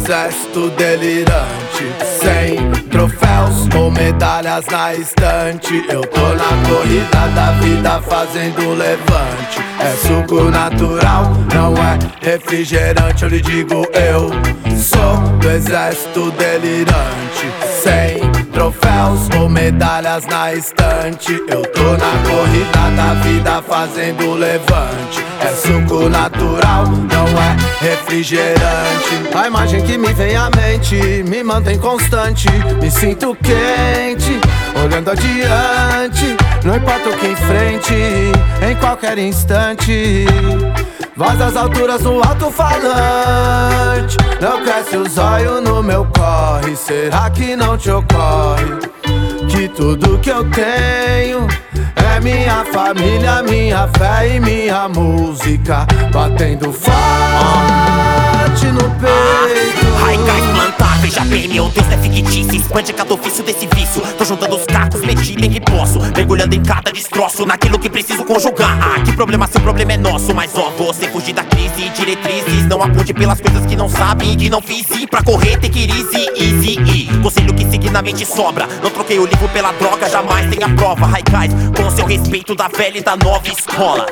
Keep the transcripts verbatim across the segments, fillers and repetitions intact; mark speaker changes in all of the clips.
Speaker 1: exército delirante, sem troféus ou medalhas na estante. Eu tô na corrida da vida fazendo levante. É suco natural, não é refrigerante. Eu lhe digo, eu sou do exército delirante, sem troféus ou medalhas na estante. Eu tô na corrida da vida fazendo levante. É suco natural, não é refrigerante. A imagem que me vem à mente me mantém constante. Me sinto quente, olhando adiante. Não importa o que enfrente, em qualquer instante. Voz das alturas no alto-falante. Não cresce os olhos no meu corre. Será que não te ocorre que tudo que eu tenho é minha família, minha fé e minha música batendo forte no peito?
Speaker 2: Raicais plantáveis, já bem, meu Deus, é fictício. Expande cada ofício desse vício. Tô juntando os cacos, meti bem que posso, mergulhando em cada destroço, naquilo que preciso conjugar. Ah, que problema, seu problema é nosso. Mas ó, você fugir da crise, diretrizes. Não aponte pelas coisas que não sabe e que não fiz. E pra correr tem que ir easy, easy, e conselho que seguir na mente sobra. Não troquei o livro pela droga, jamais tem a prova. Raicais, com seu respeito da velha e da nova escola.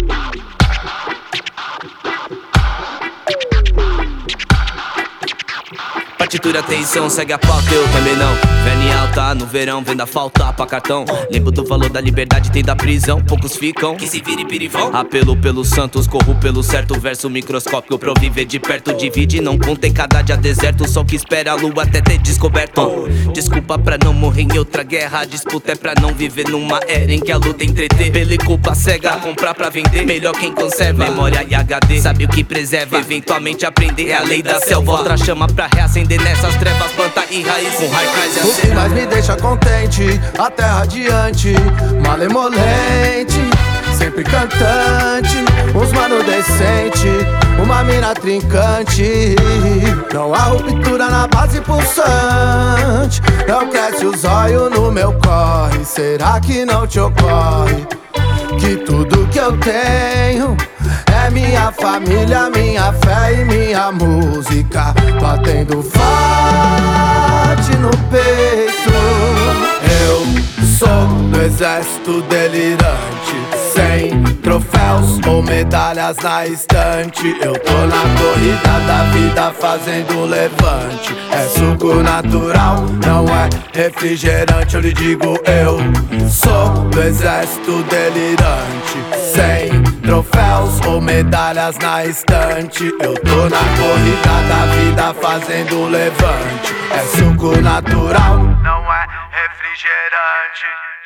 Speaker 3: Partitura, atenção, segue a pauta, eu também não. Vendo em alta, no verão, vendo a falta pra cartão. Lembro do valor da liberdade, tem da prisão. Poucos ficam, que se vire pirivão. Apelo pelos santos, corro pelo certo. Verso microscópio, pra eu viver de perto. Divide, não contém cada dia deserto. Só que espera a lua até ter descoberto. Desculpa pra não morrer em outra guerra. A disputa é pra não viver numa era em que a luta entreter. Pela culpa cega, comprar pra vender. Melhor quem conserva, memória e H D. Sabe o que preserva, eventualmente aprender. É a lei da selva, outra chama pra reacender. Nessas trevas, planta e raiz com Raicais e a
Speaker 1: O que mais me deixa contente, a terra adiante, malemolente, sempre cantante. Uns mano decente, uma mina trincante. Não há ruptura na base pulsante. Não cresce os olhos no meu corre. Será que não te ocorre que tudo que eu tenho é minha família, minha fé e minha música batendo forte no peito? Eu sou do exército delirante, sem troféus ou medalhas na estante. Eu tô na corrida da vida fazendo levante. É suco natural, não é refrigerante. Eu lhe digo, eu sou do exército delirante, sem troféus ou medalhas na estante. Eu tô na corrida da vida fazendo levante. É suco natural, não é refrigerante.